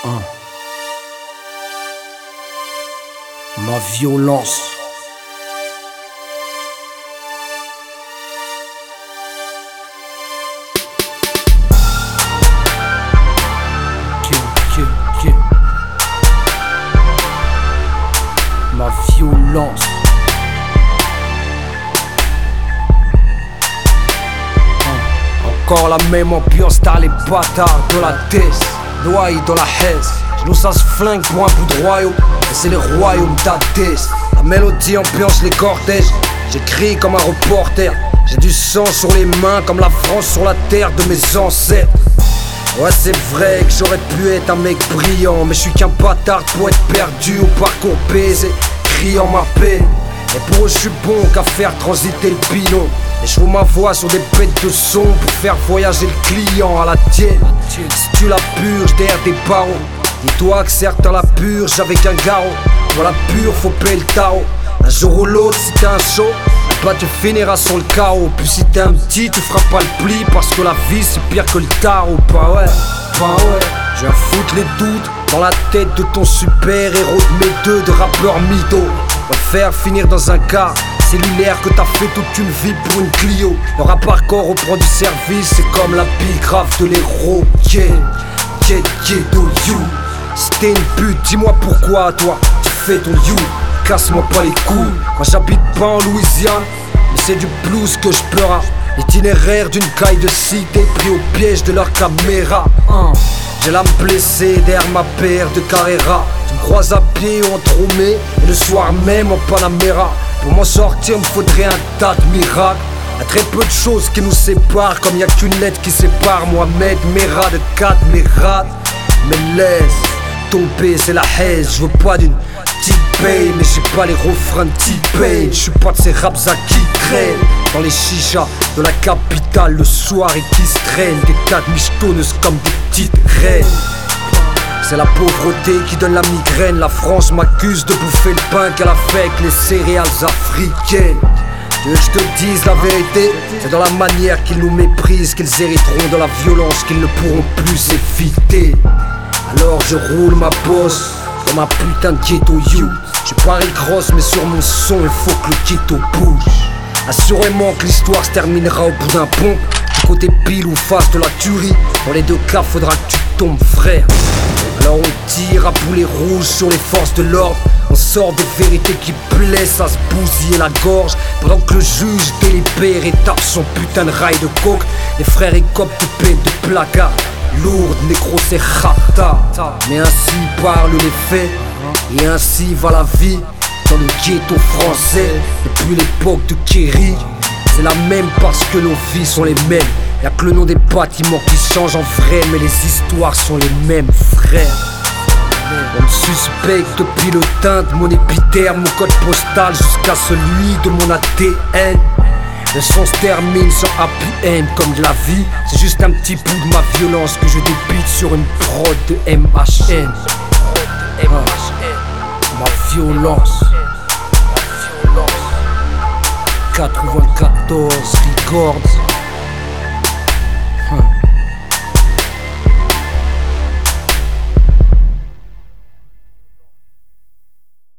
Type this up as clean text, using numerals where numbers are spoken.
Ma violence. Ma violence. Encore la même ambiance, t'as les bâtards de la tête, noyés dans la haisse. Chez nous ça se flingue pour un bout de royaume, et c'est le royaume d'Hadès. La mélodie ambiance les cortèges, j'écris comme un reporter. J'ai du sang sur les mains comme la France sur la terre de mes ancêtres. Ouais c'est vrai que j'aurais pu être un mec brillant, mais je suis qu'un bâtard pour être perdu au parcours baisé, criant ma peine. Et pour eux je suis bon qu'à faire transiter le pilon. Et je ma voix sur des bêtes de son pour faire voyager le client à la tienne. Si tu la purges derrière des barreaux, dis-toi que certains la purgent avec un garrot. Pour la pure faut payer le tarot. Un jour ou l'autre si t'es un show, bah tu finiras sur le carreau. Puis si t'es un petit tu feras pas le pli, parce que la vie c'est pire que le tarot. Bah ouais, je viens foutre les doutes dans la tête de ton super héros de mes deux de rappeurs mytho. On va faire finir dans un car cellulaire que t'as fait toute une vie pour une Clio. Le rap hardcore reprend du service, c'est comme la grave de l'héros. Do you. Si t'es une pute, dis-moi pourquoi toi tu fais ton you. Casse-moi pas les couilles. Moi j'habite pas en Louisiane, mais c'est du blues que je pleure. L'itinéraire d'une caille de cité pris au piège de leur caméra. J'ai l'âme blessée derrière ma paire de Carrera. Tu me croises à pied ou en tromé, et le soir même en Panamera. Pour m'en sortir, me faudrait un tas de miracles. Y'a très peu de choses qui nous séparent, comme y'a qu'une lettre qui sépare Mohamed Merah de 4 Merah. Mais laisse tomber, c'est la haine. Je veux pas d'une T-Pain, mais j'ai pas les refrains de T-Pain. Je suis pas de ces raps à qui traînent dans les chichas de la capitale le soir et qui se traînent des tas de michetonneuses comme des petites reines. C'est la pauvreté qui donne la migraine. La France m'accuse de bouffer le pain qu'elle a fait avec les céréales africaines. Tu veux que je te dise la vérité? C'est dans la manière qu'ils nous méprisent qu'ils hériteront de la violence qu'ils ne pourront plus éviter. Alors je roule ma bosse comme un putain de ghetto youth. J'suis pas Rick Ross mais sur mon son il faut que le ghetto bouge. Assurément que l'histoire se terminera au bout d'un pont. Du côté pile ou face de la tuerie, dans les deux cas faudra que tu tombes frère. Alors on tire à boulet rouge sur les forces de l'ordre. On sort des vérités qui blessent à se bousiller la gorge. Pendant que le juge délibère et tape son putain de rail de coke. Les frères écopent de peine de placard. Lourde, négro c'est rata. Mais ainsi parlent les faits, et ainsi va la vie dans le ghetto français. Depuis l'époque de Kerry, c'est la même parce que nos vies sont les mêmes. Y'a que le nom des bâtiments qui changent en vrai, mais les histoires sont les mêmes frères. On me suspecte depuis le teint de mon épitherme, mon code postal jusqu'à celui de mon ADN. Le son se termine sur happy end comme de la vie. C'est juste un petit bout de ma violence que je débite sur une prod de MHN. Ma violence. 94 Records.